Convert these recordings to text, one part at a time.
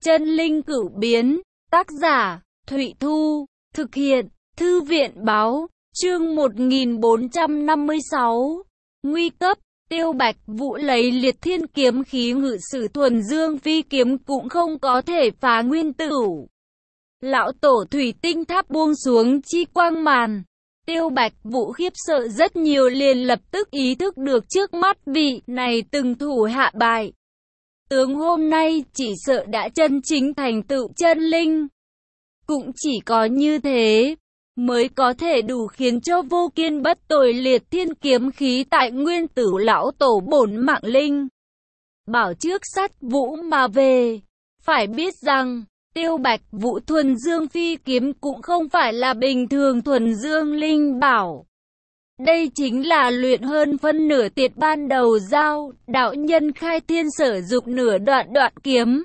Chân linh cửu biến, tác giả, Thụy Thu, thực hiện, Thư viện báo, chương 1456, nguy cấp, Tiêu Bạch Vũ lấy liệt thiên kiếm khí ngự sử thuần dương phi kiếm cũng không có thể phá nguyên tử. Lão tổ thủy tinh tháp buông xuống chi quang màn. Tiêu Bạch Vũ khiếp sợ rất nhiều, liền lập tức ý thức được trước mắt vị này từng thủ hạ bại tướng hôm nay chỉ sợ đã chân chính thành tựu chân linh. Cũng chỉ có như thế mới có thể đủ khiến cho vô kiên bất tồi liệt thiên kiếm khí tại nguyên tử lão tổ bổn mạng linh bảo trước sát vũ mà về. Phải biết rằng Tiêu Bạch Vũ thuần dương phi kiếm cũng không phải là bình thường thuần dương linh bảo. Đây chính là luyện hơn phân nửa tiệt ban đầu giao đạo nhân khai thiên sử dụng nửa đoạn kiếm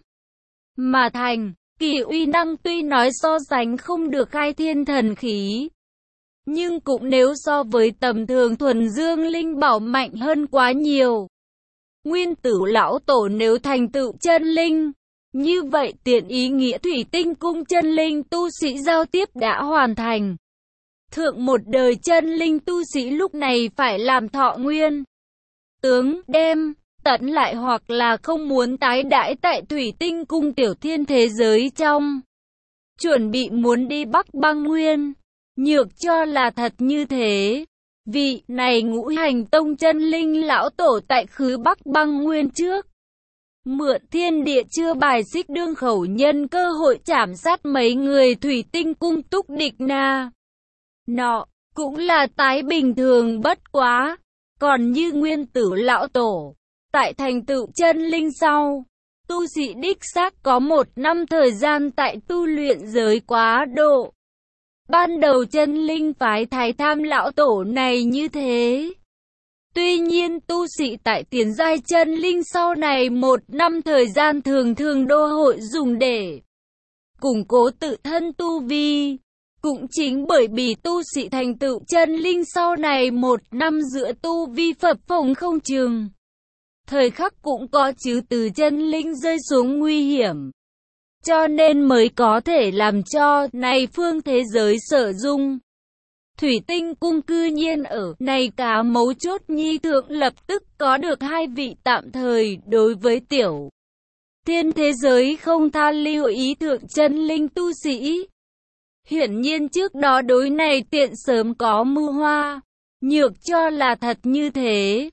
mà thành. Kỳ uy năng tuy nói so sánh không được khai thiên thần khí, nhưng cũng nếu so với tầm thường thuần dương linh bảo mạnh hơn quá nhiều. Nguyên tử lão tổ nếu thành tựu chân linh, như vậy tiện ý nghĩa thủy tinh cung chân linh tu sĩ giao tiếp đã hoàn thành. Thượng một đời chân linh tu sĩ lúc này phải làm thọ nguyên tướng đem tận lại, hoặc là không muốn tái đãi tại thủy tinh cung tiểu thiên thế giới trong. Chuẩn bị muốn đi Bắc Băng Nguyên. Nhược cho là thật như thế. Vị này ngũ hành tông chân linh lão tổ tại khứ Bắc Băng Nguyên trước mượn thiên địa chưa bài xích đương khẩu, nhân cơ hội chảm sát mấy người thủy tinh cung túc địch na nọ, cũng là tái bình thường bất quá. Còn như nguyên tử lão tổ tại thành tựu chân linh sau, tu sĩ đích xác có 1 năm thời gian tại tu luyện giới quá độ. Ban đầu chân linh phái Thái Tham lão tổ này như thế. Tuy nhiên tu sĩ tại tiền giai chân linh sau này 1 năm thời gian thường thường đô hội dùng để củng cố tự thân tu vi. Cũng chính bởi vì tu sĩ thành tựu chân linh sau này 1 năm giữa tu vi phập phồng không chừng. Thời khắc cũng có chứ từ chân linh rơi xuống nguy hiểm. Cho nên mới có thể làm cho này phương thế giới sở dung. Thủy tinh cung cư nhiên ở này cá mấu chốt nhi thượng lập tức có được 2 vị tạm thời đối với tiểu thiên thế giới không tha lưu ý thượng chân linh tu sĩ. Hiển nhiên trước đó đối này tiện sớm có mưu hoa. Nhược cho là thật như thế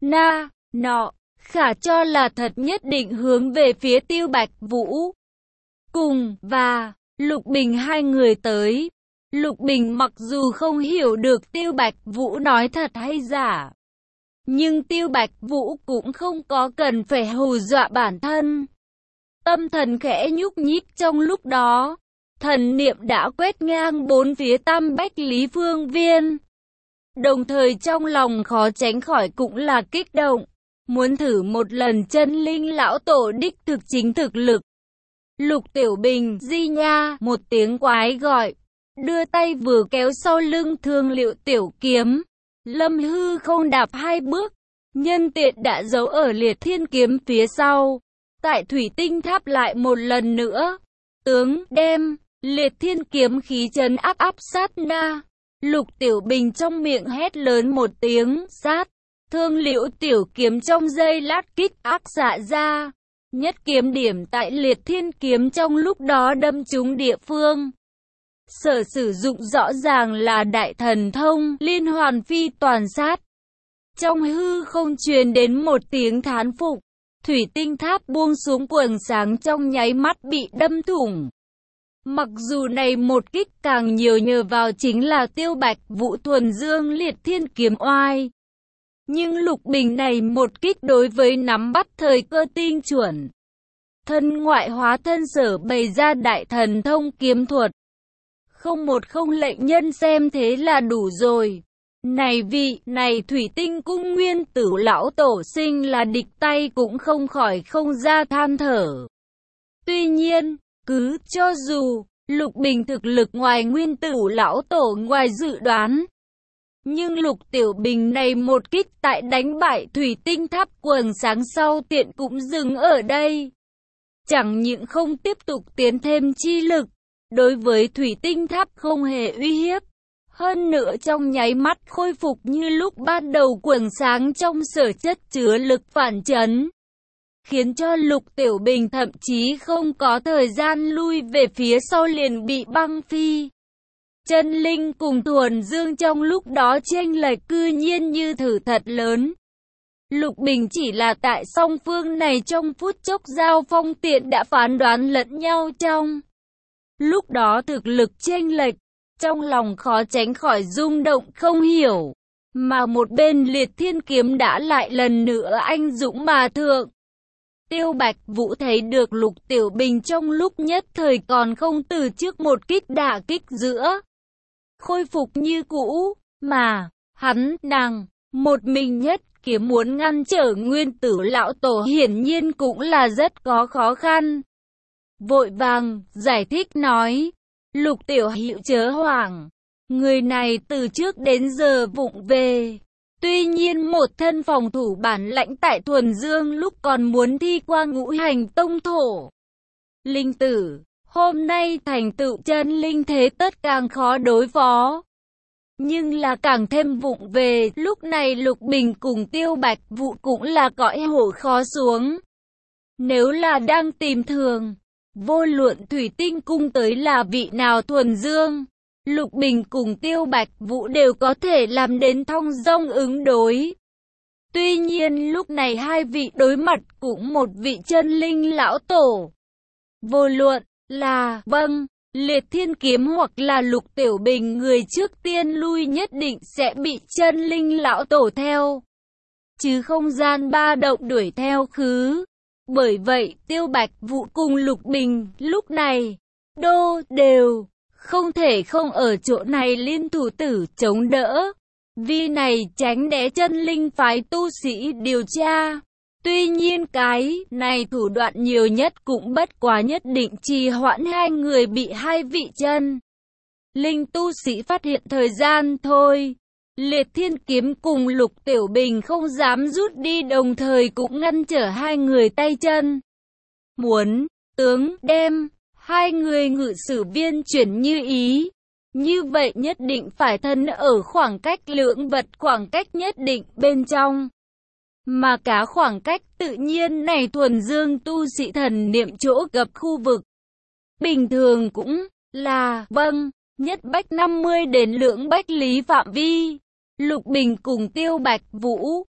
nọ, khả cho là thật nhất định hướng về phía Tiêu Bạch Vũ. Cùng và Lục Bình hai người tới. Lục Bình mặc dù không hiểu được Tiêu Bạch Vũ nói thật hay giả, nhưng Tiêu Bạch Vũ cũng không có cần phải hù dọa bản thân. Tâm thần khẽ nhúc nhích trong lúc đó, thần niệm đã quét ngang 4 phía tam bách lý phương viên. Đồng thời trong lòng khó tránh khỏi cũng là kích động, muốn thử một lần chân linh lão tổ đích thực chính thực lực. Lục Tiểu Bình, di nha, một tiếng quái gọi, đưa tay vừa kéo sau lưng thương liệu tiểu kiếm. Lâm hư không đạp 2 bước, nhân tiện đã giấu ở liệt thiên kiếm phía sau. Tại thủy tinh tháp lại một lần nữa, tướng đem liệt thiên kiếm khí trấn áp sát na. Lục Tiểu Bình trong miệng hét lớn một tiếng, sát. Thương liễu tiểu kiếm trong giây lát kích ác xạ ra. Nhất kiếm điểm tại liệt thiên kiếm trong lúc đó đâm trúng địa phương. Sở sử dụng rõ ràng là đại thần thông liên hoàn phi toàn sát. Trong hư không truyền đến một tiếng thán phục. Thủy tinh tháp buông xuống, quầng sáng trong nháy mắt bị đâm thủng. Mặc dù này một kích càng nhiều nhờ vào chính là Tiêu Bạch Vũ thuần dương liệt thiên kiếm oai. Nhưng Lục Bình này một kích đối với nắm bắt thời cơ tinh chuẩn. Thân ngoại hóa thân sở bày ra đại thần thông kiếm thuật. Không lệnh nhân xem thế là đủ rồi. Này vị này thủy tinh cung nguyên tử lão tổ sinh là địch, tay cũng không khỏi không ra than thở. Tuy nhiên, cứ cho dù Lục Bình thực lực ngoài nguyên tử lão tổ ngoài dự đoán, nhưng Lục Tiểu Bình này một kích tại đánh bại thủy tinh tháp quầng sáng sau tiện cũng dừng ở đây. chẳng những không tiếp tục tiến thêm chi lực, đối với thủy tinh tháp không hề uy hiếp. Hơn nữa trong nháy mắt khôi phục như lúc ban đầu quầng sáng trong sở chất chứa lực phản chấn, khiến cho Lục Tiểu Bình thậm chí không có thời gian lui về phía sau liền bị băng phi. Chân linh cùng thuần dương trong lúc đó chênh lệch cư nhiên như thử thật lớn. Lục Bình chỉ là tại song phương này trong phút chốc giao phong tiện đã phán đoán lẫn nhau trong lúc đó thực lực chênh lệch, trong lòng khó tránh khỏi rung động không hiểu. Mà một bên Liệt Thiên Kiếm đã lại lần nữa anh dũng mà thượng. Tiêu Bạch Vũ thấy được Lục Tiểu Bình trong lúc nhất thời còn không từ trước một kích đả kích giữa, khôi phục như cũ, mà hắn nàng một mình nhất kiếm muốn ngăn trở Nguyên Tử lão tổ hiển nhiên cũng là rất có khó khăn. Vội vàng giải thích nói, Lục tiểu hữu chớ hoảng, người này từ trước đến giờ vụng về. Tuy nhiên một thân phòng thủ bản lãnh tại Thuần Dương lúc còn muốn thi qua ngũ hành tông thổ linh tử, hôm nay thành tựu chân linh thế tất càng khó đối phó. Nhưng là càng thêm vụng về, lúc này Lục Bình cùng Tiêu Bạch Vũ cũng là cõi hổ khó xuống. Nếu là đang tìm thường, vô luận Thủy Tinh Cung tới là vị nào Thuần Dương, Lục Bình cùng Tiêu Bạch Vũ đều có thể làm đến thong dong ứng đối. Tuy nhiên lúc này hai vị đối mặt cũng một vị chân linh lão tổ. Vô luận là Liệt Thiên Kiếm hoặc là Lục Tiểu Bình người trước tiên lui nhất định sẽ bị chân linh lão tổ theo, chứ không gian ba động đuổi theo khứ. Bởi vậy Tiêu Bạch Vũ cùng Lục Bình lúc này đều không thể không ở chỗ này liên thủ tử chống đỡ, vì này tránh né chân linh phái tu sĩ điều tra. Tuy nhiên cái này thủ đoạn nhiều nhất cũng bất quá nhất định trì hoãn hai người bị hai vị chân linh tu sĩ phát hiện thời gian thôi. Liệt Thiên Kiếm cùng Lục Tiểu Bình không dám rút đi, đồng thời cũng ngăn trở hai người tay chân. Muốn tướng đem hai người ngự sử viên chuyển như ý, như vậy nhất định phải thân ở khoảng cách lưỡng vật khoảng cách nhất định bên trong. Mà cả khoảng cách tự nhiên này Thuần Dương tu sĩ thần niệm chỗ gặp khu vực bình thường cũng là nhất bách 50 đến lưỡng bách lý phạm vi. Lục Bình cùng Tiêu Bạch Vũ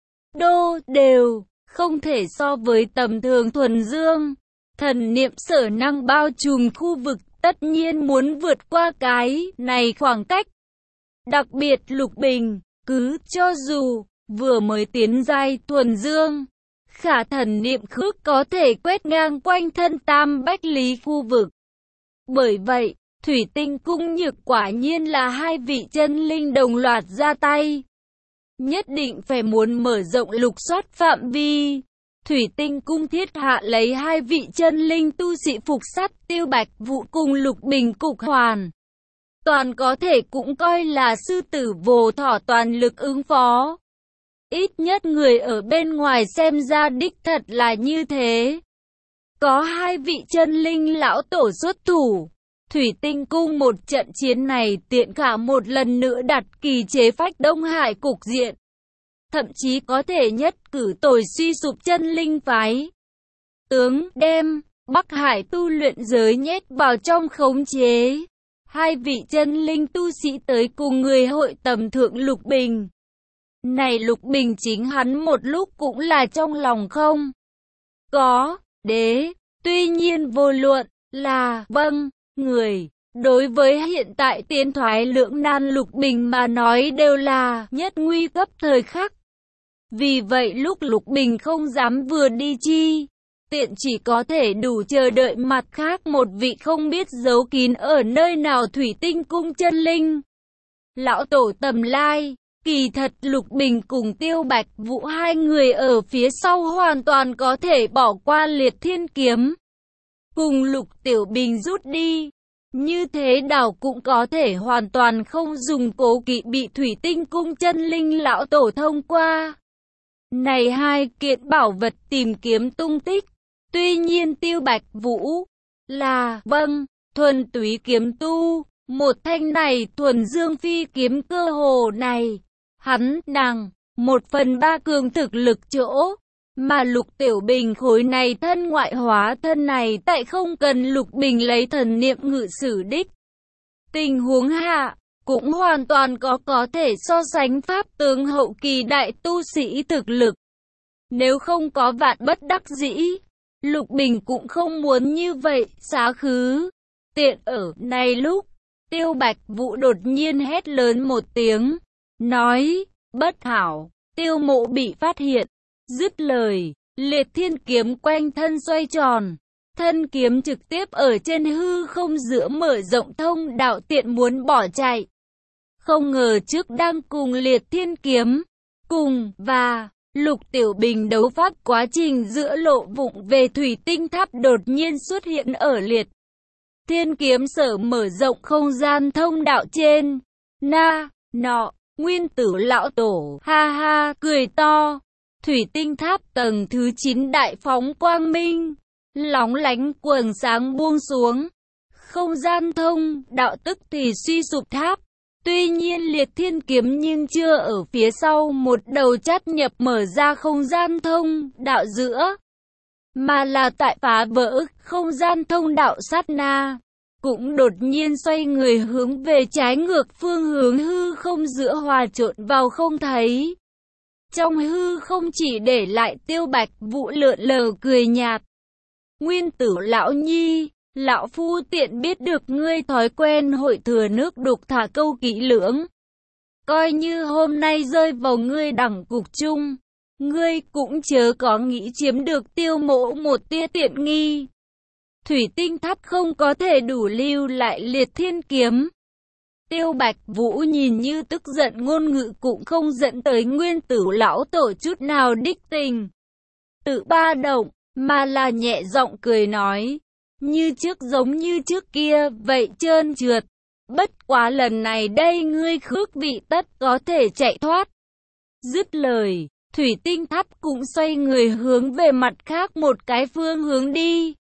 đều không thể so với tầm thường Thuần Dương. Thần niệm sở năng bao trùm khu vực tất nhiên muốn vượt qua cái này khoảng cách. Đặc biệt Lục Bình, cứ cho dù vừa mới tiến giai Thuần Dương, khả thần niệm khước có thể quét ngang quanh thân tam bách lý khu vực. Bởi vậy, Thủy Tinh Cung Nhược quả nhiên là hai vị chân linh đồng loạt ra tay. Nhất định phải muốn mở rộng lục soát phạm vi. Thủy Tinh Cung thiết hạ lấy hai vị chân linh tu sĩ phục sát Tiêu Bạch Vũ cùng Lục Bình cục hoàn toàn có thể cũng coi là sư tử vồ thỏ toàn lực ứng phó. Ít nhất người ở bên ngoài xem ra đích thật là như thế. Có hai vị chân linh lão tổ xuất thủ, Thủy Tinh Cung một trận chiến này tiện cả một lần nữa đặt kỳ chế phách Đông Hải cục diện. Thậm chí có thể nhất cử tồi suy sụp chân linh phái. Tướng đem Bắc Hải tu luyện giới nhét vào trong khống chế. Hai vị chân linh tu sĩ tới cùng người hội tầm thượng Lục Bình. Này Lục Bình chính hắn một lúc cũng là trong lòng không có đế. Tuy nhiên vô luận là người, đối với hiện tại tiến thoái lưỡng nan Lục Bình mà nói đều là nhất nguy cấp thời khắc. Vì vậy lúc Lục Bình không dám vừa đi chi, tiện chỉ có thể đủ chờ đợi mặt khác một vị không biết giấu kín ở nơi nào Thủy Tinh Cung chân linh lão tổ tầm lai. Kỳ thật Lục Bình cùng Tiêu Bạch Vũ hai người ở phía sau hoàn toàn có thể bỏ qua Liệt Thiên Kiếm, cùng Lục Tiểu Bình rút đi. Như thế đảo cũng có thể hoàn toàn không dùng cố kỵ bị Thủy Tinh Cung chân linh lão tổ thông qua này hai kiện bảo vật tìm kiếm tung tích. Tuy nhiên Tiêu Bạch Vũ là, vâng, thuần túy kiếm tu, một thanh này thuần dương phi kiếm cơ hồ này, hắn nàng, 1/3 cường thực lực chỗ, mà Lục Tiểu Bình khối này thân ngoại hóa thân này tại không cần Lục Bình lấy thần niệm ngự sử đích. Tình huống hạ, cũng hoàn toàn có thể so sánh pháp tướng hậu kỳ đại tu sĩ thực lực. Nếu không có vạn bất đắc dĩ, Lục Bình cũng không muốn như vậy, xá khứ. Tiện ở này lúc, Tiêu Bạch Vũ đột nhiên hét lớn một tiếng, nói, bất hảo, Tiêu Mộ bị phát hiện. Dứt lời, Liệt Thiên kiếm quanh thân xoay tròn, thân kiếm trực tiếp ở trên hư không giữa mở rộng thông đạo tiện muốn bỏ chạy. Không ngờ trước đang cùng Liệt Thiên kiếm, cùng và Lục Tiểu Bình đấu pháp quá trình giữa lộ vụng về thủy tinh tháp đột nhiên xuất hiện ở Liệt Thiên kiếm sở mở rộng không gian thông đạo trên. Nọ, Nguyên Tử lão tổ, ha ha, cười to. Thủy tinh tháp tầng thứ 9 đại phóng quang minh, lóng lánh quầng sáng buông xuống. Không gian thông đạo tức thì suy sụp tháp. Tuy nhiên Liệt Thiên kiếm nhưng chưa ở phía sau một đầu chát nhập mở ra không gian thông đạo giữa, mà là tại phá vỡ không gian thông đạo sát na, cũng đột nhiên xoay người hướng về trái ngược phương hướng hư không giữa hòa trộn vào không thấy. Trong hư không chỉ để lại Tiêu Bạch Vũ lượn lờ cười nhạt. Nguyên Tử lão nhi, lão phu tiện biết được ngươi thói quen hội thừa nước đục thả câu kỹ lưỡng. Coi như hôm nay rơi vào ngươi đẳng cục chung, ngươi cũng chớ có nghĩ chiếm được Tiêu Mộ một tia tiện nghi. Thủy tinh tháp không có thể đủ lưu lại Liệt Thiên kiếm. Tiêu Bạch Vũ nhìn như tức giận ngôn ngữ cũng không dẫn tới Nguyên Tử lão tổ chút nào đích tình tự ba động, mà là nhẹ giọng cười nói, như trước giống như trước kia, vậy trơn trượt. Bất quá lần này đây ngươi khước vị tất có thể chạy thoát. Dứt lời, thủy tinh tháp cũng xoay người hướng về mặt khác một cái phương hướng đi.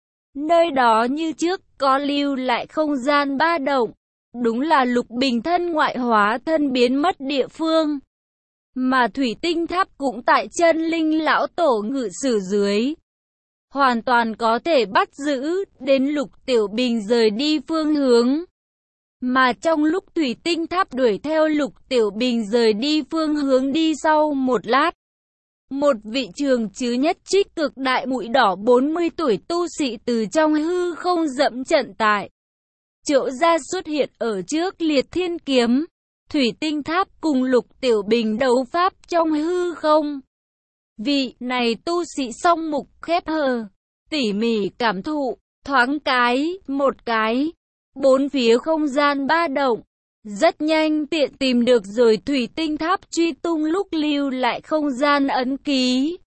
Nơi đó như trước có lưu lại không gian ba động. Đúng là Lục Bình thân ngoại hóa thân biến mất địa phương. Mà thủy tinh tháp cũng tại chân linh lão tổ ngự sử dưới. Hoàn toàn có thể bắt giữ đến Lục Tiểu Bình rời đi phương hướng. Mà trong lúc thủy tinh tháp đuổi theo Lục Tiểu Bình rời đi phương hướng đi sau một lát. Một vị trường chứ nhất trích cực đại mũi đỏ 40 tuổi tu sĩ từ trong hư không dẫm trận tại chỗ ra xuất hiện ở trước Liệt Thiên kiếm. Thủy tinh tháp cùng Lục Tiểu Bình đấu pháp trong hư không. Vị này tu sĩ song mục khép hờ, tỉ mỉ cảm thụ, thoáng cái, một cái. Bốn phía không gian ba động. Rất nhanh tiện tìm được rồi thủy tinh tháp truy tung lúc lưu lại không gian ấn ký.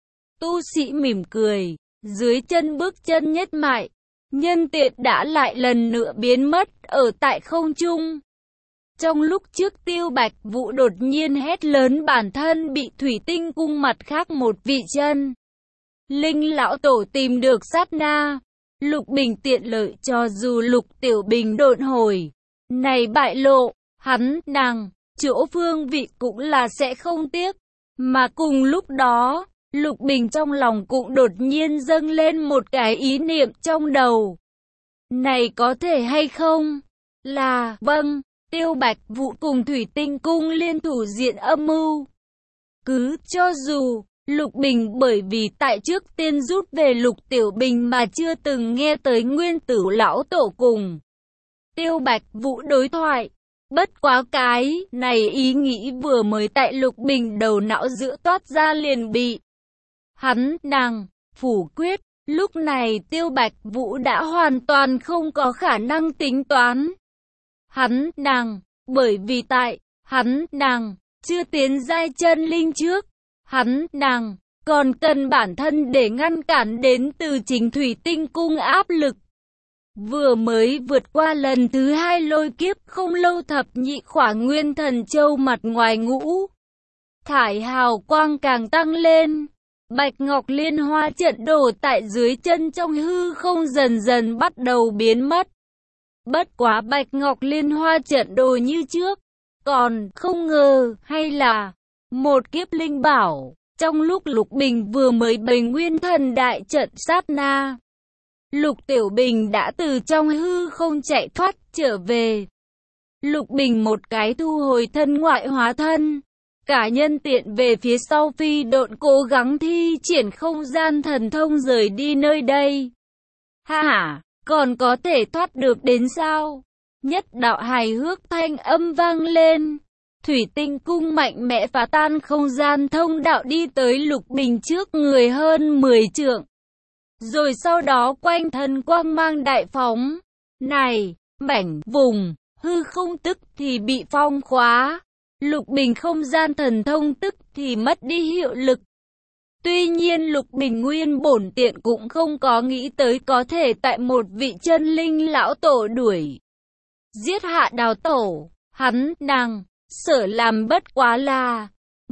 Tu sĩ mỉm cười, dưới chân bước chân nhất mại. Nhân tiện đã lại lần nữa biến mất ở tại không trung. Trong lúc trước Tiêu Bạch Vũ đột nhiên hét lớn bản thân bị thủy tinh cung mặt khác một vị chân linh lão tổ tìm được sát na. Lục Bình tiện lợi cho dù Lục Tiểu Bình độn hồi này bại lộ, hắn nàng chỗ phương vị cũng là sẽ không tiếc. Mà cùng lúc đó, Lục Bình trong lòng cũng đột nhiên dâng lên một cái ý niệm trong đầu. Này có thể hay không? Là, vâng, Tiêu Bạch Vũ cùng Thủy Tinh Cung liên thủ diện âm mưu. Cứ cho dù Lục Bình bởi vì tại trước tiên rút về Lục Tiểu Bình mà chưa từng nghe tới Nguyên Tử lão tổ cùng Tiêu Bạch Vũ đối thoại. Bất quá cái này ý nghĩ vừa mới tại Lục Bình đầu não giữa toát ra liền bị hắn nàng phủ quyết. Lúc này Tiêu Bạch Vũ đã hoàn toàn không có khả năng tính toán hắn nàng, bởi vì tại hắn nàng chưa tiến giai chân linh trước, hắn nàng còn cần bản thân để ngăn cản đến từ chính Thủy Tinh Cung áp lực. Vừa mới vượt qua lần thứ 2 lôi kiếp không lâu, thập nhị khỏa nguyên thần châu mặt ngoài ngũ thải hào quang càng tăng lên. Bạch Ngọc Liên Hoa trận đồ tại dưới chân trong hư không dần dần bắt đầu biến mất. Bất quá Bạch Ngọc Liên Hoa trận đồ như trước, còn không ngờ hay là một kiếp linh bảo. Trong lúc Lục Bình vừa mới bày nguyên thần đại trận sát na, Lục Tiểu Bình đã từ trong hư không chạy thoát trở về. Lục Bình một cái thu hồi thân ngoại hóa thân, cả nhân tiện về phía sau phi độn cố gắng thi triển không gian thần thông rời đi nơi đây. Ha ha, còn có thể thoát được đến sao? Nhất đạo hài hước thanh âm vang lên. Thủy tinh cung mạnh mẽ phá tan không gian thông đạo đi tới Lục Bình trước người hơn 10 trượng. Rồi sau đó quanh thân quang mang đại phóng. Này, mảnh vùng hư không tức thì bị phong khóa. Lục Bình không gian thần thông tức thì mất đi hiệu lực. Tuy nhiên Lục Bình nguyên bổn tiện cũng không có nghĩ tới có thể tại một vị chân linh lão tổ đuổi giết hạ Đào tổ. Hắn nàng sở làm bất quá là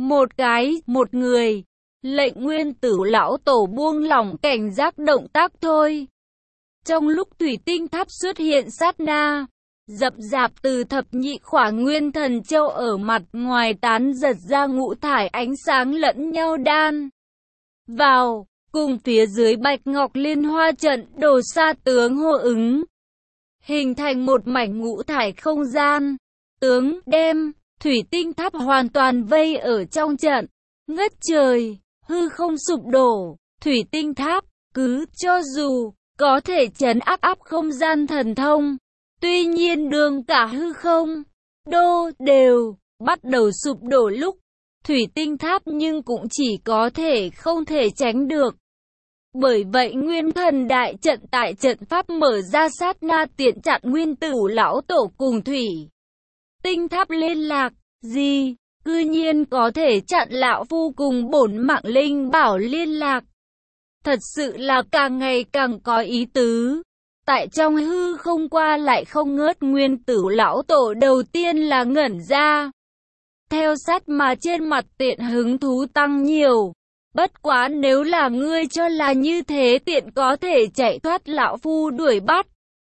một người lệnh nguyên tử lão tổ buông lỏng cảnh giác động tác thôi. Trong lúc thủy tinh tháp xuất hiện sát na, dập dạp từ thập nhị khỏa nguyên thần châu ở mặt ngoài tán giật ra ngũ thải ánh sáng lẫn nhau đan vào, cùng phía dưới Bạch Ngọc Liên Hoa trận đồ sa tướng hô ứng, hình thành một mảnh ngũ thải không gian. Tướng đem thủy tinh tháp hoàn toàn vây ở trong trận, ngất trời, hư không sụp đổ. Thủy tinh tháp cứ cho dù có thể trấn áp không gian thần thông, tuy nhiên đường cả hư không đô đều bắt đầu sụp đổ lúc thủy tinh tháp nhưng cũng chỉ có thể không thể tránh được. Bởi vậy nguyên thần đại trận tại trận pháp mở ra sát na tiện chặn nguyên tử lão tổ cùng thủy tinh tháp liên lạc. Gì? Cư nhiên có thể chặn lão phu cùng bổn mạng linh bảo liên lạc. Thật sự là càng ngày càng có ý tứ. Tại trong hư không qua lại không ngớt, nguyên tử lão tổ đầu tiên là ngẩn ra. Theo sát mà trên mặt tiện hứng thú tăng nhiều. Bất quá nếu là ngươi cho là như thế tiện có thể chạy thoát lão phu đuổi bắt.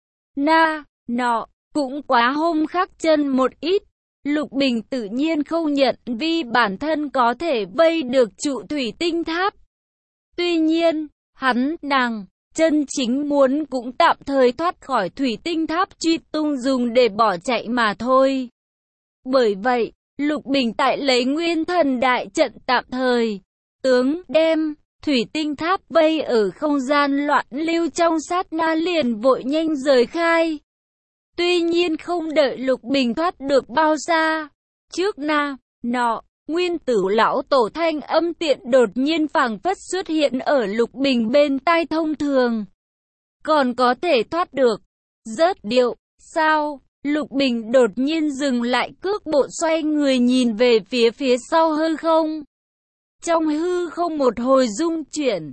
Nọ, cũng quá hung khắc chân một ít. Lục Bình tự nhiên không nhận vì bản thân có thể vây được trụ thủy tinh tháp. Tuy nhiên, hắn nàng chân chính muốn cũng tạm thời thoát khỏi thủy tinh tháp truy tung dùng để bỏ chạy mà thôi. Bởi vậy, Lục Bình tại lấy nguyên thần đại trận tạm thời, tướng đem thủy tinh tháp vây ở không gian loạn lưu trong sát na liền vội nhanh rời khai. Tuy nhiên không đợi Lục Bình thoát được bao xa, trước nọ, nguyên tử lão tổ thanh âm tiện đột nhiên phảng phất xuất hiện ở Lục Bình bên tai thông thường. Còn có thể thoát được. Rớt điệu, sao? Lục Bình đột nhiên dừng lại cước bộ xoay người nhìn về phía sau hư không. Trong hư không một hồi rung chuyển,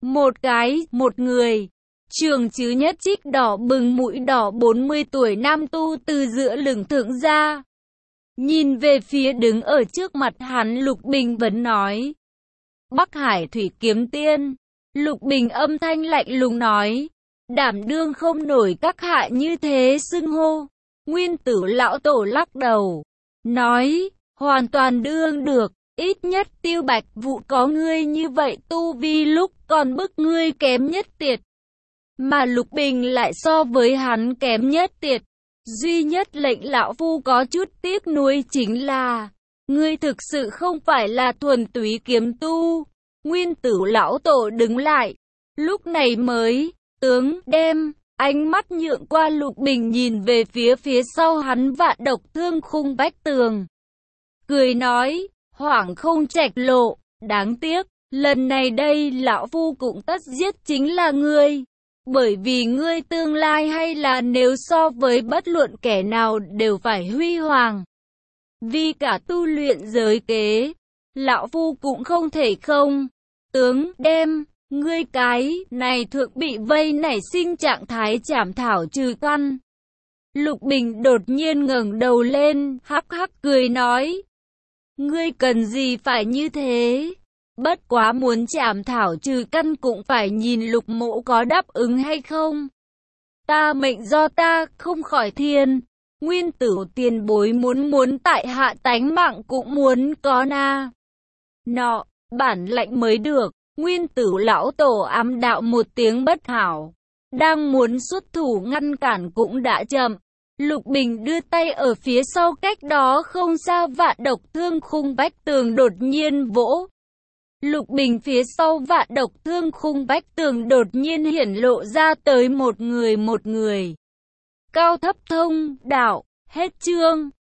một người, trường chứ nhất trích đỏ bừng mũi đỏ 40 tuổi nam tu từ giữa lưng thượng ra. Nhìn về phía đứng ở trước mặt hắn, Lục Bình vẫn nói. Bắc Hải Thủy Kiếm Tiên. Lục Bình âm thanh lạnh lùng nói. Đảm đương không nổi các hạ như thế xưng hô. Nguyên tử lão tổ lắc đầu, nói, hoàn toàn đương được. Ít nhất Tiêu Bạch Vụ có ngươi như vậy tu vi lúc còn bức ngươi kém nhất tiệt. Mà Lục Bình lại so với hắn kém nhất tiệt. Duy nhất lệnh lão phu có chút tiếc nuối chính là ngươi thực sự không phải là thuần túy kiếm tu. Nguyên tử lão tổ đứng lại, lúc này mới tướng đem ánh mắt nhượng qua Lục Bình, nhìn về phía sau hắn Vạn Độc Thương Khung vách tường, cười nói, hoảng không trạch lộ, đáng tiếc, lần này đây lão phu cũng tất giết chính là ngươi. Bởi vì ngươi tương lai hay là nếu so với bất luận kẻ nào đều phải huy hoàng. Vì cả tu luyện giới kế, lão phu cũng không thể không. Tướng đem, ngươi cái này thượng bị vây nảy sinh trạng thái chảm thảo trừ căn. Lục Bình đột nhiên ngẩng đầu lên, hắc hắc cười nói. Ngươi cần gì phải như thế? Bất quá muốn chảm thảo trừ căn cũng phải nhìn Lục Mỗ có đáp ứng hay không. Ta mệnh do ta, không khỏi thiên. Nguyên Tử tiền bối muốn tại hạ tánh mạng cũng muốn có na. Nọ, bản lệnh mới được. Nguyên Tử lão tổ ám đạo một tiếng bất hảo. Đang muốn xuất thủ ngăn cản cũng đã chậm. Lục Bình đưa tay ở phía sau cách đó không xa Vạn Độc Thương Khung vách tường đột nhiên vỗ. Lục Bình phía sau Vạn Độc Thương Khung vách tường đột nhiên hiển lộ ra tới một người. Cao thấp thông đạo, hết chương.